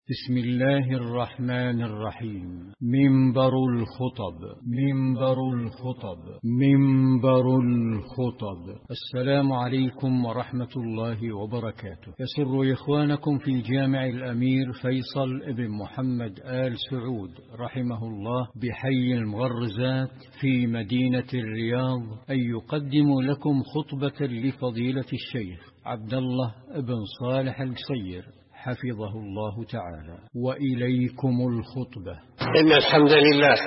بسم الله الرحمن الرحيم. منبر الخطب. منبر الخطب. منبر الخطب. السلام عليكم ورحمة الله وبركاته. يسر إخوانكم في جامع الأمير فيصل ابن محمد آل سعود رحمه الله بحي المغرزات في مدينة الرياض أن يقدموا لكم خطبة لفضيلة الشيخ عبد الله بن صالح القصير حفظه الله تعالى. وإليكم الخطبة. إن الحمد لله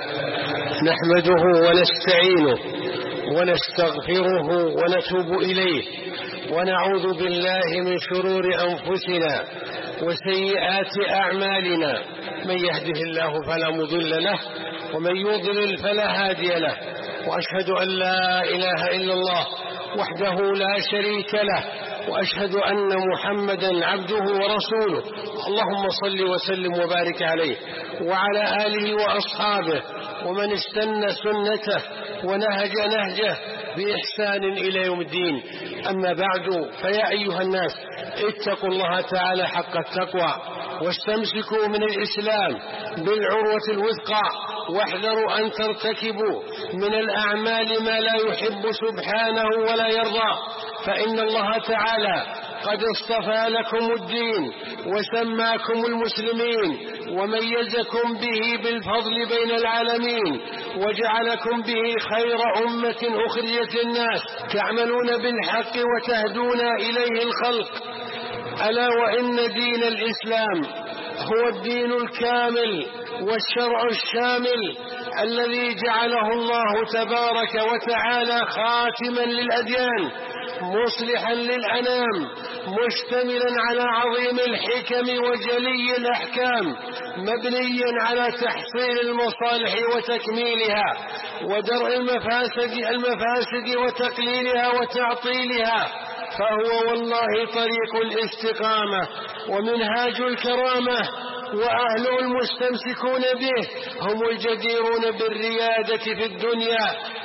نحمده ونستعينه ونستغفره ونتوب إليه، ونعوذ بالله من شرور أنفسنا وسيئات أعمالنا. من يهده الله فلا مضل له، ومن يضلل فلا هادي له. وأشهد أن لا إله إلا الله وحده لا شريك له، وأشهد أن محمدا عبده ورسوله. اللهم صل وسلم وبارك عليه وعلى آله وأصحابه ومن استنى سنته ونهج نهجه بإحسان إلى يوم الدين. أما بعد، فيا أيها الناس اتقوا الله تعالى حق التقوى، واستمسكوا من الإسلام بالعروة الوثقى، واحذروا أن ترتكبوا من الأعمال ما لا يحب سبحانه ولا يرضى، فإن الله تعالى قد اصطفى لكم الدين وسماكم المسلمين، وميزكم به بالفضل بين العالمين، وجعلكم به خير أمة أخرجت للناس، تعملون بالحق وتهدون إليه الخلق. ألا وإن دين الإسلام هو الدين الكامل والشرع الشامل الذي جعله الله تبارك وتعالى خاتما للأديان، مصلحا للأنام، مشتملا على عظيم الحكم وجلي الأحكام، مبنيا على تحصيل المصالح وتكميلها، ودرء المفاسد وتقليلها وتعطيلها. فهو والله طريق الاستقامة ومنهاج الكرامة، وأهل المستمسكون به هم الجديرون بالريادة في الدنيا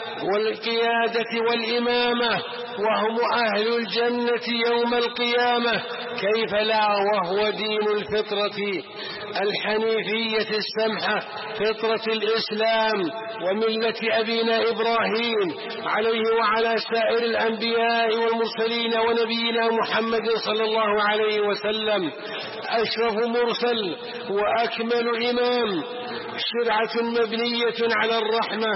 والقيادة والإمامة، وهم أهل الجنة يوم القيامة. كيف لا وهو دين الفطرة الحنيفية السمحة، فطرة الإسلام وملة أبينا إبراهيم عليه وعلى سائر الأنبياء والمرسلين، ونبينا محمد صلى الله عليه وسلم أشرف مرسل وأكمل إمام. شرعة مبنية على الرحمة،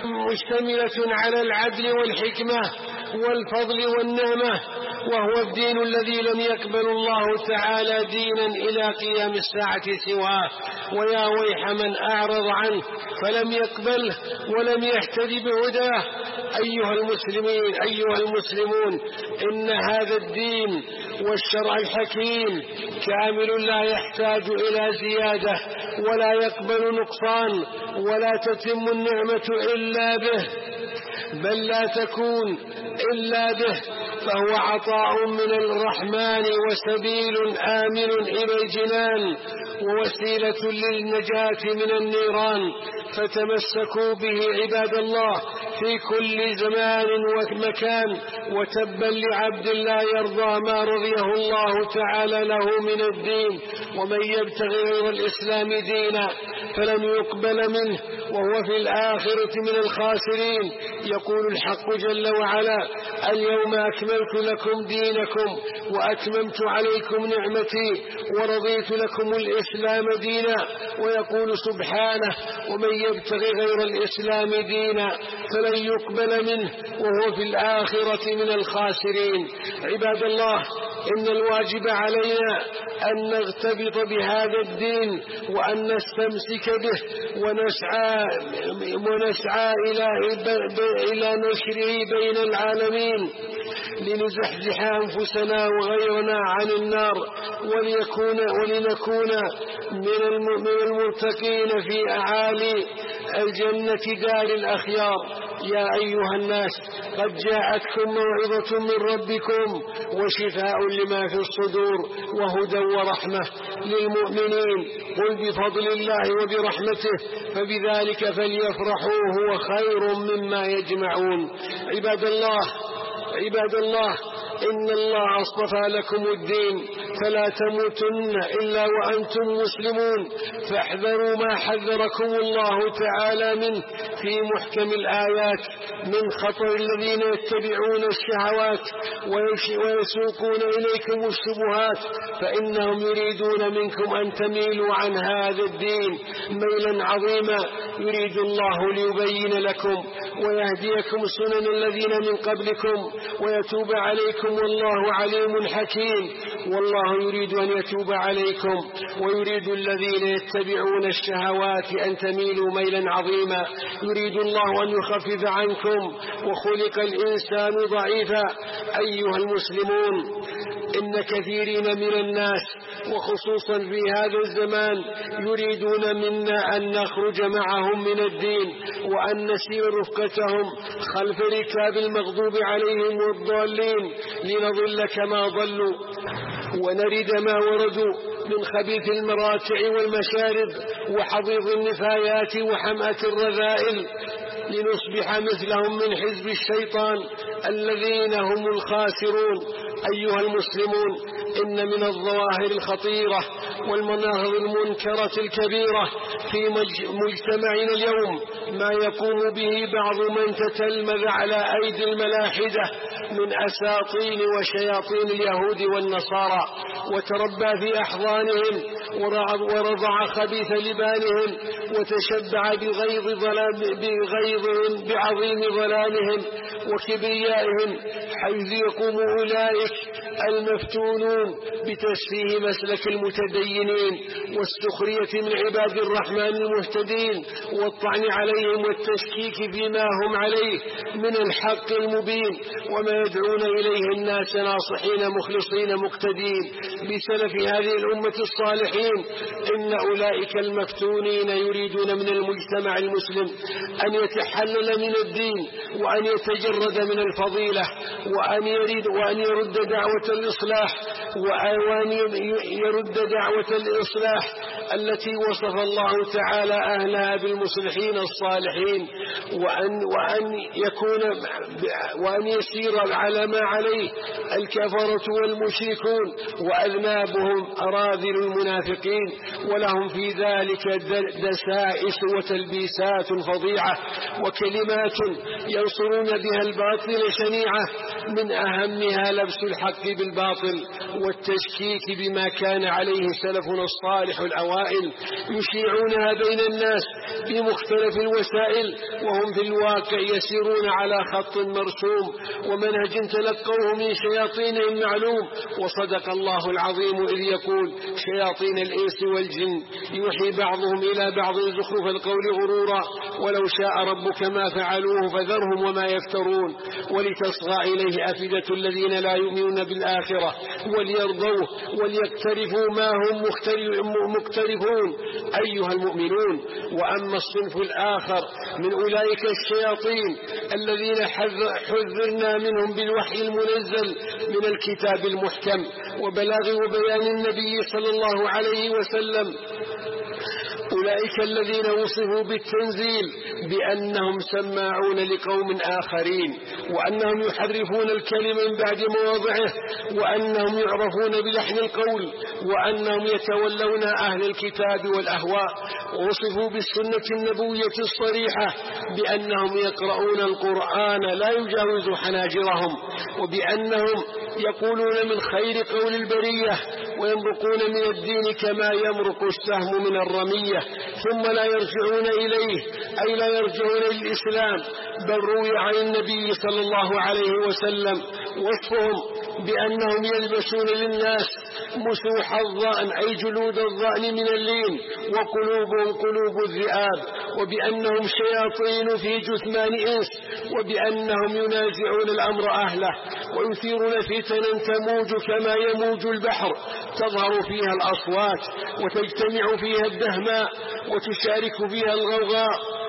مشتملة على العدل والحكمة والفضل والنعمة، وهو الدين الذي لم يقبل الله تعالى دينا إلى قيام الساعة سواه. ويا ويح من أعرض عنه فلم يقبله ولم يهتدي بهداه. أيها المسلمون، إن هذا الدين والشرع الحكيم كامل لا يحتاج إلى زيادة ولا يقبل نقصان، ولا تتم النعمة إلا به، بل لا تكون إلا به، فهو عطاء من الرحمن وسبيل آمن إلى الجنان، ووسيلة للنجاة من النيران. فتمسكوا به عباد الله في كل زمان ومكان، وتبا لعبد لا يرضى ما رضيه الله تعالى له من الدين. ومن يبتغي غير الإسلام دينا فلن يقبل منه وهو في الآخرة من الخاسرين. يقول الحق جل وعلا: اليوم أكملت لكم دينكم وأتممت عليكم نعمتي ورضيت لكم الإسلام دينا. ويقول سبحانه: ومن يبتغي غير الإسلام دينا فلن يقبل منه وهو في الآخرة من الخاسرين. عباد الله، إن الواجب علينا أن نغتبط بهذا الدين وأن نستمسك به، ونسعى إلى نشره بين العالمين، لنزحزح أنفسنا وغيرنا عن النار، ولنكون من المرتقين في أعالي الجنة دار الأخيار. يا أيها الناس، قد جاءتكم موعظة من ربكم وشفاء لما في الصدور وهدى ورحمة للمؤمنين. قل بفضل الله وبرحمته فبذلك فليفرحوا هو خير مما يجمعون. عباد الله، إن الله اصطفى لكم الدين فلا تموتن إلا وأنتم مسلمون، فاحذروا ما حذركم الله تعالى منه في محكم الآيات من خطر الذين يتبعون الشهوات ويسوقون إليكم الشبهات، فإنهم يريدون منكم أن تميلوا عن هذا الدين ميلا عظيما. يريد الله ليبين لكم ويهديكم سنن الذين من قبلكم ويتوب عليكم، والله عليم حكيم. والله يريد أن يتوب عليكم ويريد الذين يتبعون الشهوات أن تميلوا ميلا عظيما. يريد الله أن يخفف عنكم وخلق الإنسان ضعيفا. أيها المسلمون، إن كثيرين من الناس وخصوصا في هذا الزمان يريدون منا أن نخرج معهم من الدين وأن نسير رفقتهم خلف ركاب المغضوب عليهم والضالين لنضل كما ضلوا ونرد ما وردوا من خبيث المراتع والمشارب وحضيض النفايات وحمأة الرذائل لنصبح مثلهم من حزب الشيطان الذين هم الخاسرون. أيها المسلمون، إن من الظواهر الخطيرة والمناهض المنكرة الكبيرة في مجتمعنا اليوم ما يقوم به بعض من تتلمذ على أيدي الملاحدة من أساطين وشياطين اليهود والنصارى، وتربى في أحضانهم ورضع خبيث لبانهم وتشبع بغيظهم بعظيم ضلالهم وكبريائهم، حيث يقوم أولئك المفتونون بتسفيه مسلك المتدينين والسخرية من عباد الرحمن المهتدين والطعن عليهم والتشكيك فيما هم عليه من الحق المبين، وما يدعون إليه الناس ناصحين مخلصين مقتدين بسلف هذه الأمة الصالحين. إن أولئك المفتونين يريدون من المجتمع المسلم أن يتحلل من الدين وأن يتجرد من الفضيلة وأن يرد دعوة الإصلاح التي وصف الله تعالى أهلها بالمصلحين الصالحين، وأن يسير على ما عليه الكفرة والمشركون وأذنابهم أراذل المنافقين، ولهم في ذلك دسائس وتلبيسات فظيعة وكلمات ينصرون بها الباطل شنيعة، من أهمها لبس الحق بالباطل والتشكيك بما كان عليه سلفنا الصالح الأوائل، يشيعونها بين الناس بمختلف الوسائل وهم في الواقع يسيرون على خط مرسوم ومنهج تلقوه من شياطينهم معلوم. وصدق الله العظيم إذ يقول: شياطين الإنس والجن يوحي بعضهم إلى بعض زخرف القول غرورا ولو شاء ربك ما فعلوه فذرهم وما يفترون ولتصغى إليه أفئدة الذين لا يؤمنون بالآخرة وليرضوه وليقترفوا ما هم مقترفون. أيها المؤمنون، وأما الصنف الآخر من أولئك الشياطين الذين حذرنا منهم بالوحي المنزل من الكتاب المحكم وبلاغ وبيان النبي صلى الله عليه وسلم، أولئك الذين وصفوا بالتنزيل بأنهم سماعون لقوم آخرين، وأنهم يحرفون الكلم من بعد مواضعه، وأنهم يعرفون بلحن القول، وأنهم يتولون أهل الكتاب والأهواء. ووصفوا بالسنة النبوية الصريحة بأنهم يقرؤون القرآن لا يجاوز حناجرهم، وبأنهم يقولون من خير قول البرية ويمرقون من الدين كما يمرق السهم من الرمية، ثم لا يرجعون إليه، أي لا يرجعون للإسلام. بل روي عن النبي صلى الله عليه وسلم وصفهم بأنهم يلبسون للناس مسوح الظأن، أي جلود الظأن من اللين، وقلوبهم قلوب الذئاب، وبأنهم شياطين في جثمان إنس، وبأنهم ينازعون الأمر أهله ويثيرون فتنا تموج كما يموج البحر، تظهر فيها الأصوات وتجتمع فيها الدهماء وتشارك فيها الغوغاء،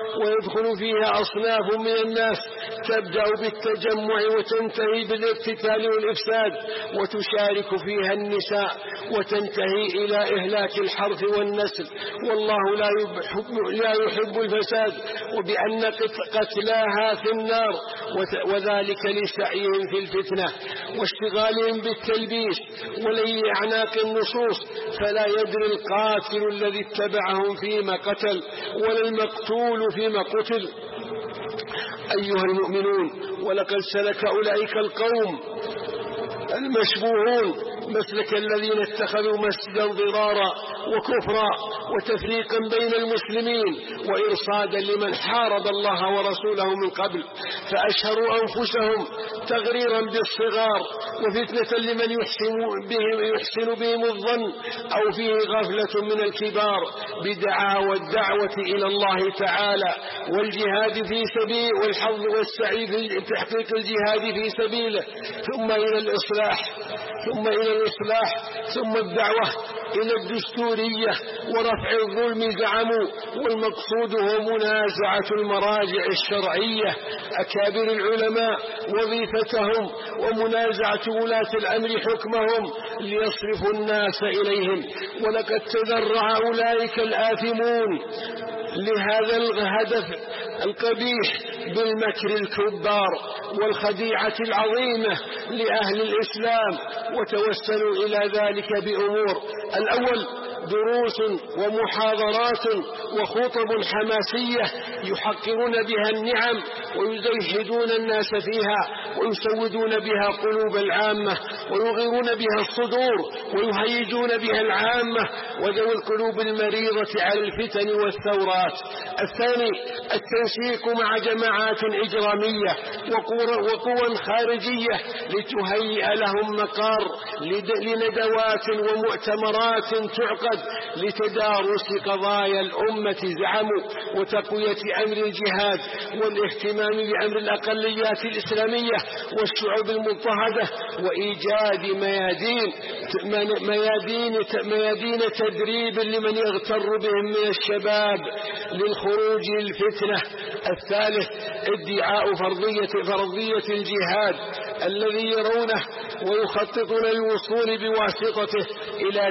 ويدخل فيها أصناف من الناس تبدأ بالتجمع وتنتهي بالاقتتال والإفساد، وتشارك فيها النساء وتنتهي إلى إهلاك الحرث والنسل، والله لا يحب الفساد، وبأن قتلاها في النار، وذلك لسعيهم في الفتنة واشتغالهم بالتلبيس ولي أعناق النصوص، فلا يدري القاتل الذي اتبعهم فيما قتل ولا المقتول فيما قتل. أيها المؤمنون، ولقد سلك أولئك القوم المشبوهون مسلك الذين اتخذوا مسجدا ضرارا وكفرا وتفريقا بين المسلمين وإرصادا لمن حارب الله ورسوله من قبل، فأشهروا أنفسهم تغريرا بالصغار وفتنة لمن يحسن بهم الظن أو فيه غفلة من الكبار بدعاوى الدعوة إلى الله تعالى والجهاد في سبيل والحظ والسعي في تحقيق الجهاد في سبيله، ثم إلى الإصلاح ثم الدعوة إلى الدستورية ورفع الظلم زعموا، والمقصود هو منازعة المراجع الشرعية أكابر العلماء وظيفتهم ومنازعة ولاة الأمر حكمهم ليصرفوا الناس إليهم. ولقد تذرع أولئك الآثمون لهذا الهدف القبيح بالمكر الكبار والخديعة العظيمة لأهل الإسلام، وتوسلوا إلى ذلك بأمور: الأول دروس ومحاضرات وخطب حماسية يحقرون بها النعم ويزهدون الناس فيها ويسودون بها قلوب العامة ويغيرون بها الصدور ويهيجون بها العامة وذوي القلوب المريضة على الفتن والثورات. الثاني التنسيق مع جماعات إجرامية وقوى خارجية لتهيئ لهم مقار لندوات ومؤتمرات تعقد لتدارس قضايا الأمة زعموا وتقوية أمر الجهاد والاهتمام بأمر الأقليات الإسلامية والشعوب المضطهدة وإيجاد ميادين تدريب لمن يغتر بهم من الشباب للخروج للفتنة. الثالث ادعاء فرضية الجهاد الذي يرونه ويخططون للوصول بواسطته إلى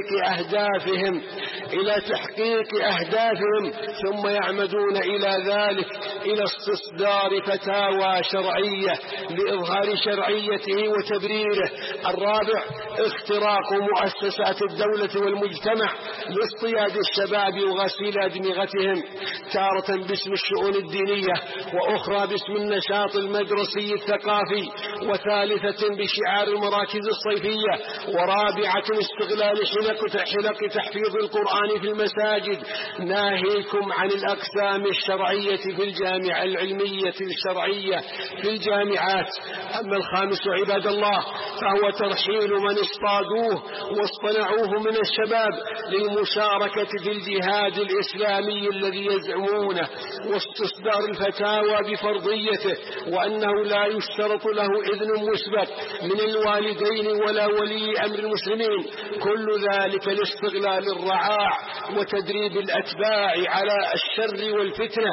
تحقيق أهدافهم ثم يعمدون إلى ذلك إلى استصدار فتاوى شرعية لإظهار شرعيته وتبريره. الرابع اختراق مؤسسات الدولة والمجتمع لاصطياد الشباب وغسيل أدمغتهم، تارة باسم الشؤون الدينية وأخرى باسم النشاط المدرسي الثقافي، وثالثة بشعار المراكز الصيفية، ورابعة استغلال حلق تحفيظ القرآن في المساجد. ناهيكم عن الأقسام الشرعية في الجامعة العلمية الشرعية في الجامعات. أما الخامس عباد الله فهو ترحيل من اصطادوه واصطنعوه من الشباب للمشاركة في الجهاد الإسلامي الذي يزعمونه، واستصدار الفتاوى بفرضيته وأنه لا يشترط له إذن مسبق من الوالدين ولا ولي أمر المسلمين، كل ذلك لاستغلال الرعاع وتدريب الأتباع على الشر والفتنة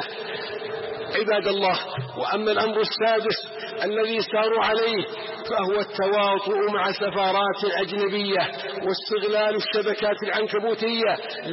عباد الله. وأما الأمر السادس الذي ساروا عليه فهو التواطؤ مع سفارات أجنبية واستغلال الشبكات العنكبوتية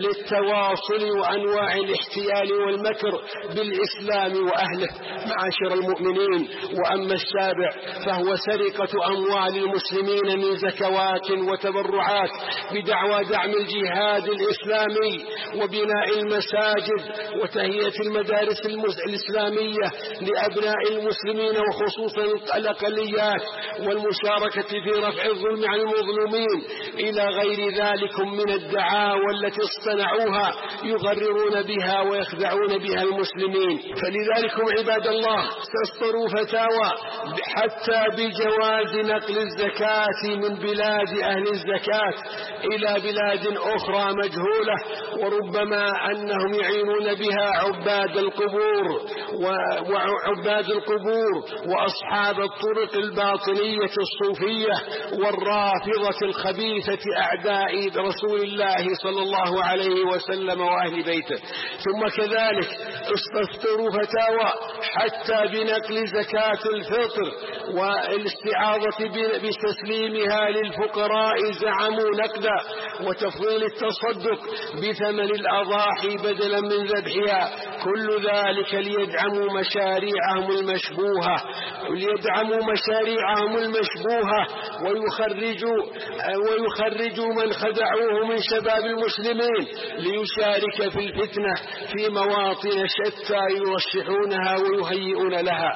للتواصل وأنواع الاحتيال والمكر بالإسلام وأهله معاشر المؤمنين. وأما السابع فهو سرقة أموال المسلمين من زكوات وتبرعات بدعوى دعم الجهاد الإسلامي وبناء المساجد وتهيئة المدارس الإسلامية لأبناء المسلمين وخصوصا الأقليات والمشاركة في رفع الظلم عن المظلومين إلى غير ذلك من الدعاوى التي اصطنعوها يغررون بها ويخدعون بها المسلمين. فلذلك عباد الله ستصدروا فتاوى حتى بجواز نقل الزكاة من بلاد أهل الزكاة إلى بلاد أخرى مجهولة، وربما أنهم يعينون بها عباد القبور وأصحاب الطرق الباطنية الوهابية الصوفية والرافضة الخبيثة أعداء رسول الله صلى الله عليه وسلم وأهل بيته. ثم كذلك استفتروا فتاوى حتى بنقل زكاة الفطر والاستعاضة بتسليمها للفقراء زعموا نقدا، وتفضيل التصدق بثمن الأضاحي بدلا من ذبحها، كل ذلك ليدعموا مشاريعهم المشبوهة ويخرجوا من خدعوه من شباب المسلمين ليشارك في الفتنة في مواطن شتى يرشحونها ويهيئون لها.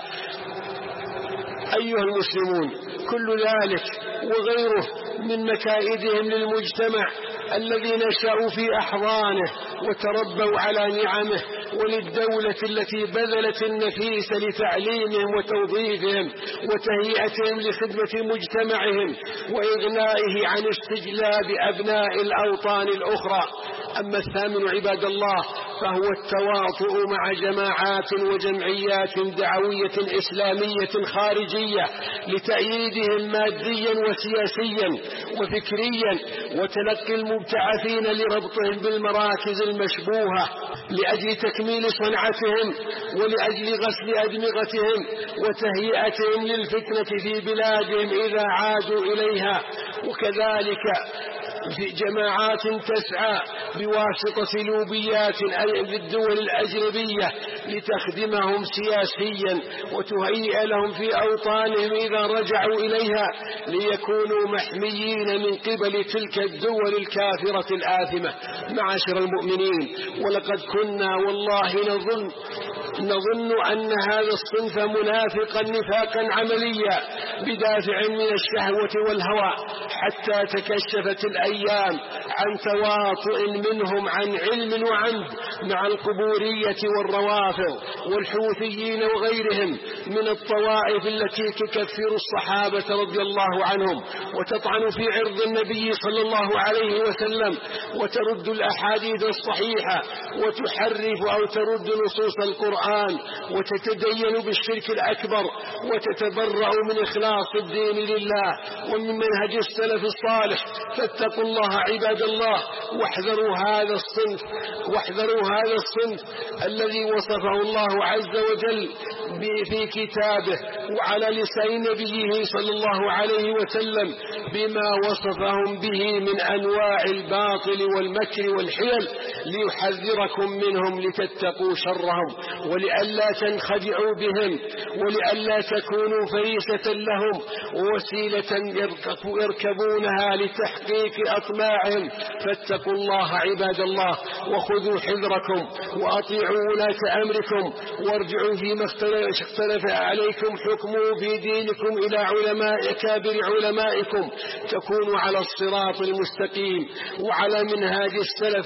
أيها المسلمون، كل ذلك وغيره من مكائدهم للمجتمع الذي نشأوا في أحضانه وتربوا على نعمه، وللدولة التي بذلت النفيس لتعليمهم وتوظيفهم وتهيئتهم لخدمة مجتمعهم وإغنائه عن استجلاب أبناء الأوطان الأخرى. أما الثامن عباد الله فهو التواطؤ مع جماعات وجمعيات دعوية إسلامية خارجية لتأييدهم ماديا وسياسيا وفكريا، وتلقي المبتعثين لربطهم بالمراكز المشبوهة لأجل تكميل صنعتهم ولأجل غسل أدمغتهم وتهيئتهم للفتنة في بلادهم إذا عادوا إليها. وكذلك في جماعات تسعى بواسطة لوبيات للدول الأجنبية لتخدمهم سياسيا وتهيئ لهم في أوطانهم إذا رجعوا إليها ليكونوا محميين من قبل تلك الدول الكافرة الآثمة. معاشر المؤمنين، ولقد كنا والله نظن أن هذا الصنف منافقا نفاقا عمليا بدافع من الشهوة والهوى، حتى تكشفت الأيام عن تواطؤ منهم عن علم وعمد مع القبورية والروافض والحوثيين وغيرهم من الطوائف التي تكفر الصحابة رضي الله عنهم وتطعن في عرض النبي صلى الله عليه وسلم وترد الأحاديث الصحيحة وتحرف أو ترد نصوص القرآن وتتدين بالشرك الأكبر وتتبرأ من إخلاص الدين لله ومن منهج السلف الصالح. فاتقوا الله عباد الله، واحذروا هذا الصنف الذي وصفه الله عز وجل في كتابه وعلى لسان نبيه صلى الله عليه وسلم بما وصفهم به من أنواع الباطل والمكر والحيل ليحذركم منهم لتتقوا شرهم ولئلا تنخدعوا بهم ولئلا تكونوا فريسة لهم ووسيلة يركبونها لتحقيق أطماعهم. فاتقوا الله عباد الله، وخذوا حذركم وأطيعوا ولاة أمركم، وارجعوا فيما اختلف عليكم حكموا في دينكم إلى أكابر علمائكم، تكونوا على الصراط المستقيم وعلى منهاج السلف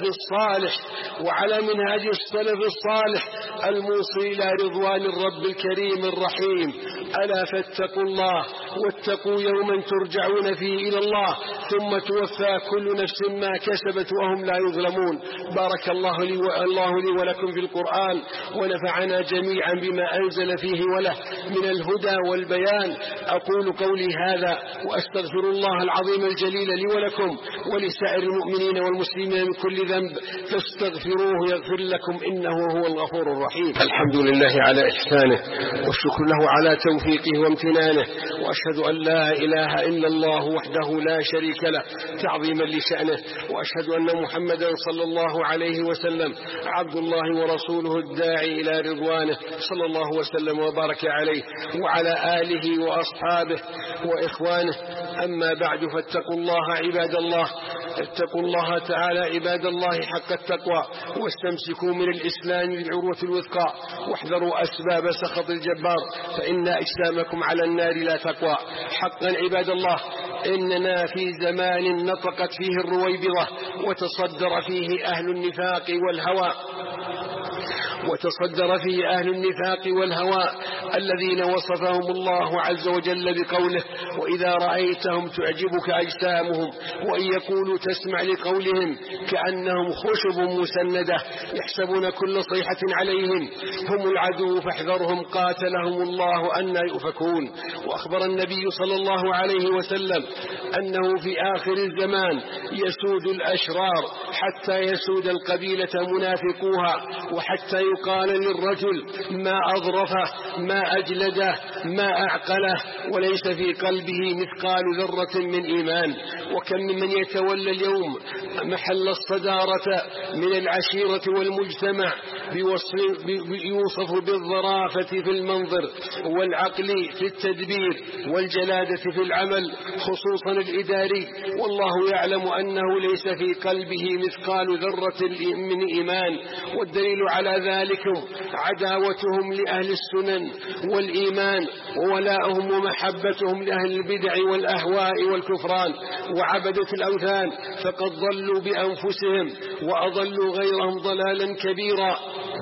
الصالح الموصل إلى رضوان الرب الكريم الرحيم. ألا فاتقوا الله واتقوا يوما ترجعون فيه إلى الله ثم توفى كل نفس ما كسبت وهم لا يظلمون. بارك الله لي ولكم في القرآن، ونفعنا جميعا بما أنزل فيه وله من الهدى والبيان. أقول قولي هذا وأستغفر الله العظيم الجليل لي ولكم ولسائر المؤمنين والمسلمين من كل ذنب فاستغفروه يغفر لكم إنه هو الغفور الرحيم. الحمد لله على إحسانه والشكر له على توفيقه وامتنانه، وأشهد أن لا إله إلا الله وحده لا شريك له تعظيما لشأنه، وأشهد أن محمدا صلى الله عليه وسلم عبد الله ورسوله الداعي إلى رضوانه صلى الله وسلم وبارك عليه وعلى آله وأصحابه وإخوانه. أما بعد، فاتقوا الله عباد الله، اتقوا الله تعالى عباد الله حق التقوى، واستمسكوا من الإسلام بالعروة الوثقى، واحذروا أسباب سخط الجبار فإن أجسامكم على النار لا تقوى. حقا عباد الله، إننا في زمان نطقت فيه الرويبضة وتصدر فيه أهل النفاق والهوى وتصدر فيه أهل النفاق والهوى الذين وصفهم الله عز وجل بقوله: وإذا رأيتهم تعجبك أجسامهم وإن يقولوا تسمع لقولهم كأنهم خشب مسندة يحسبون كل صيحة عليهم هم العدو فاحذرهم قاتلهم الله أن يؤفكون. وأخبر النبي صلى الله عليه وسلم أنه في آخر الزمان يسود الأشرار حتى يسود القبيلة منافقوها، وحتى يقال للرجل ما أظرفه ما أجلده ما أعقله وليس في قلبه مثقال ذرة من إيمان. وكم من يتولى اليوم محل الصدارة من العشيرة والمجتمع يوصف بالظرافة في المنظر والعقل في التدبير والجلادة في العمل خصوصا الإداري، والله يعلم أنه ليس في قلبه مثقال ذرة من إيمان. والدليل على ذلك عداوتهم لأهل السنن والإيمان وولاءهم ومحبتهم لأهل البدع والأهواء والكفران وعبدة الأوثان، فقد ضلوا بأنفسهم وأضلوا غيرهم ضلالا كبيرا.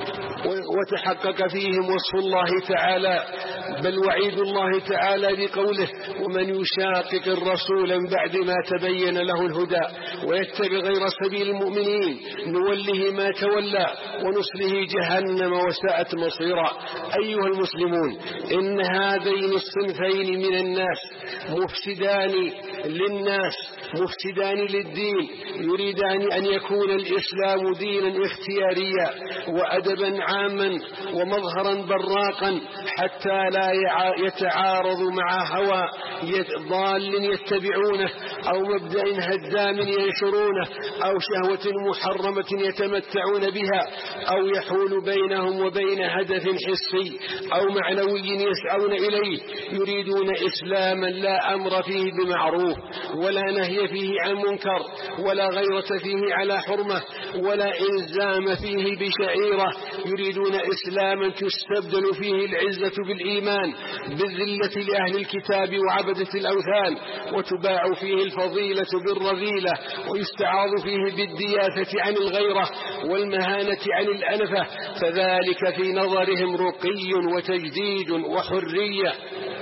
وتحقق فيهم وصف الله تعالى بل وعيد الله تعالى بقوله: ومن يشاقق الرسول من بعد ما تبين له الهدى ويتبع غير سبيل المؤمنين نوله ما تولى ونصله جهنم وساءت مصيرا. أيها المسلمون، إن هذين الصنفين من الناس مفسدان للناس مفسدان للدين، يريدان أن يكون الإسلام دينا اختياريا وأدبا عاما ومظهرا براقا حتى لا يتعارض مع هوى ضال يتبعونه أو مبدأ هدام ينشرونه أو شهوة محرمة يتمتعون بها أو يحول بينهم وبين هدف حسي أو معنوي يسعون إليه. يريدون إسلاما لا أمر فيه بمعروف ولا نهي فيه عن منكر ولا غيرة فيه على حرمة ولا إلزام فيه بشعيرة. يريدون إسلاما تستبدل فيه العزة بالإيمان بالذلة لأهل الكتاب وعبدة الأوثان، وتباع فيه الفضيلة بالرذيلة، ويستعاض فيه بالدياثة عن الغيرة والمهانة عن الأنفة، فذلك في نظرهم رقي وتجديد وحرية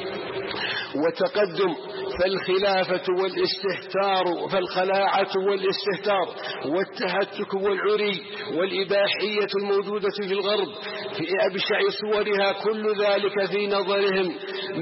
وتقدم. فالخلافة والاستهتار فالخلاعة والاستهتار والتهتك والعري والإباحية الموجودة في الغرب في أبشع صورها كل ذلك في نظرهم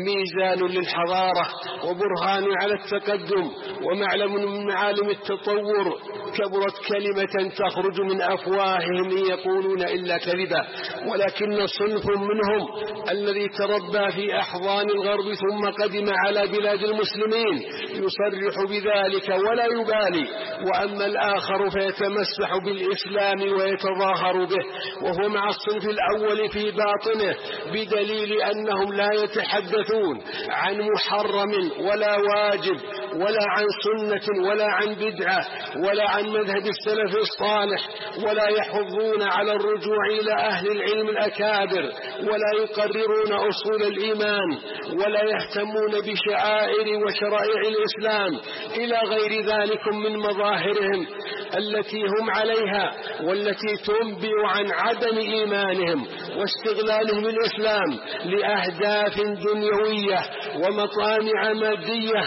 ميزان للحضارة وبرهان على التقدم ومعلم من معالم التطور. كبرت كلمة تخرج من أفواههم إن يقولون إلا كذبا، ولكن صنف منهم الذي تربى في أحضان الغرب ثم قدم على بلاد المسلمين يصرح بذلك ولا يبالي، وأما الآخر فيتمسح بالإسلام ويتظاهر به وهو مع الصنف الأول في باطنه، بدليل أنهم لا يتحدثون عن محرم ولا واجب ولا عن سنة ولا عن بدعة ولا عن مذهب السلف الصالح، ولا يحضون على الرجوع إلى أهل العلم الأكابر ولا يقررون أصول الإيمان ولا يهتمون بشعائر وشرائع الإسلام إلى غير ذلك من مظاهرهم التي هم عليها والتي تنبئ عن عدم إيمانهم واستغلالهم الإسلام لأهداف دنيوية ومطامع مادية،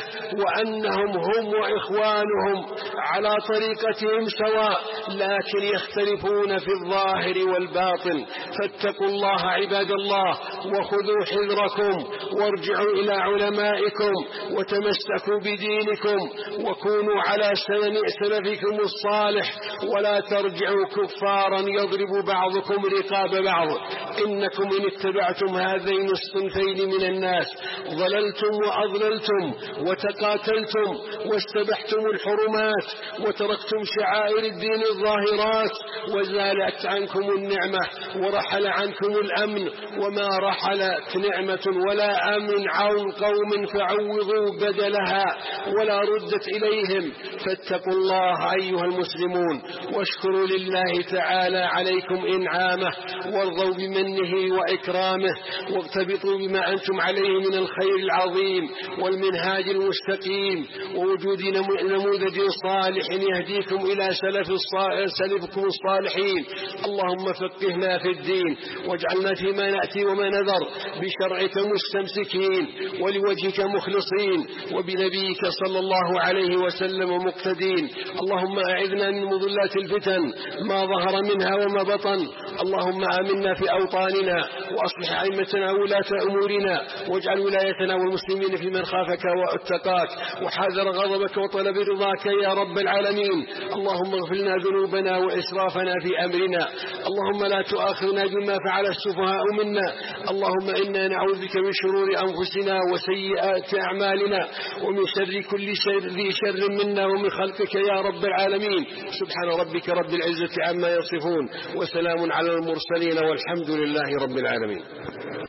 وأنهم هم وإخوانهم على طريقتهم سواء لكن يختلفون في الظاهر والباطن. فاتقوا الله عباد الله وخذوا حذركم وارجعوا إلى علمائكم وتمسكوا بدينكم وكونوا على سلفكم الصالح ولا ترجعوا كفارا يضرب بعضكم رقاب بعض. إنكم إن اتبعتم هذين الصنفين من الناس ضللتم وأضللتم وتقاتلتم واستبحتم الحرمات وتركتم شعائر الدين الظاهرات وزالت عنكم النعمة ورحل عنكم الأمن، وما رحلت نعمة ولا أمن عن قوم فعوضوا بدلها ولا ردت إليهم. فاتقوا الله أيها مسلمون. واشكروا لله تعالى عليكم إنعامه، وارضوا بمنه وإكرامه، واغتبطوا بما أنتم عليه من الخير العظيم والمنهاج المستقيم، ووجود نموذج صالح يهديكم إلى سلفكم الصالحين. اللهم فقهنا في الدين، واجعلنا فيما نأتي وما نذر بشرعك مستمسكين، ولوجهك مخلصين، وبنبيك صلى الله عليه وسلم مقتدين. اللهم أعذنا من مضلات الفتن ما ظهر منها وما بطن. اللهم آمنا في أوطاننا، وأصلح أئمتنا وولاة أمورنا، واجعل ولايتنا والمسلمين في من خافك واتقاك وحذر غضبك وطلب رضاك يا رب العالمين. اللهم اغفر لنا ذنوبنا وإسرافنا في أمرنا. اللهم لا تؤاخذنا بما فعل السفهاء منا. اللهم إنا نعوذ بك من شرور أنفسنا وسيئات أعمالنا، ومن شر كل ذي شر منا ومن خلقك يا رب العالمين. سبحان ربك رب العزة عما يصفون، وسلام على المرسلين، والحمد لله رب العالمين.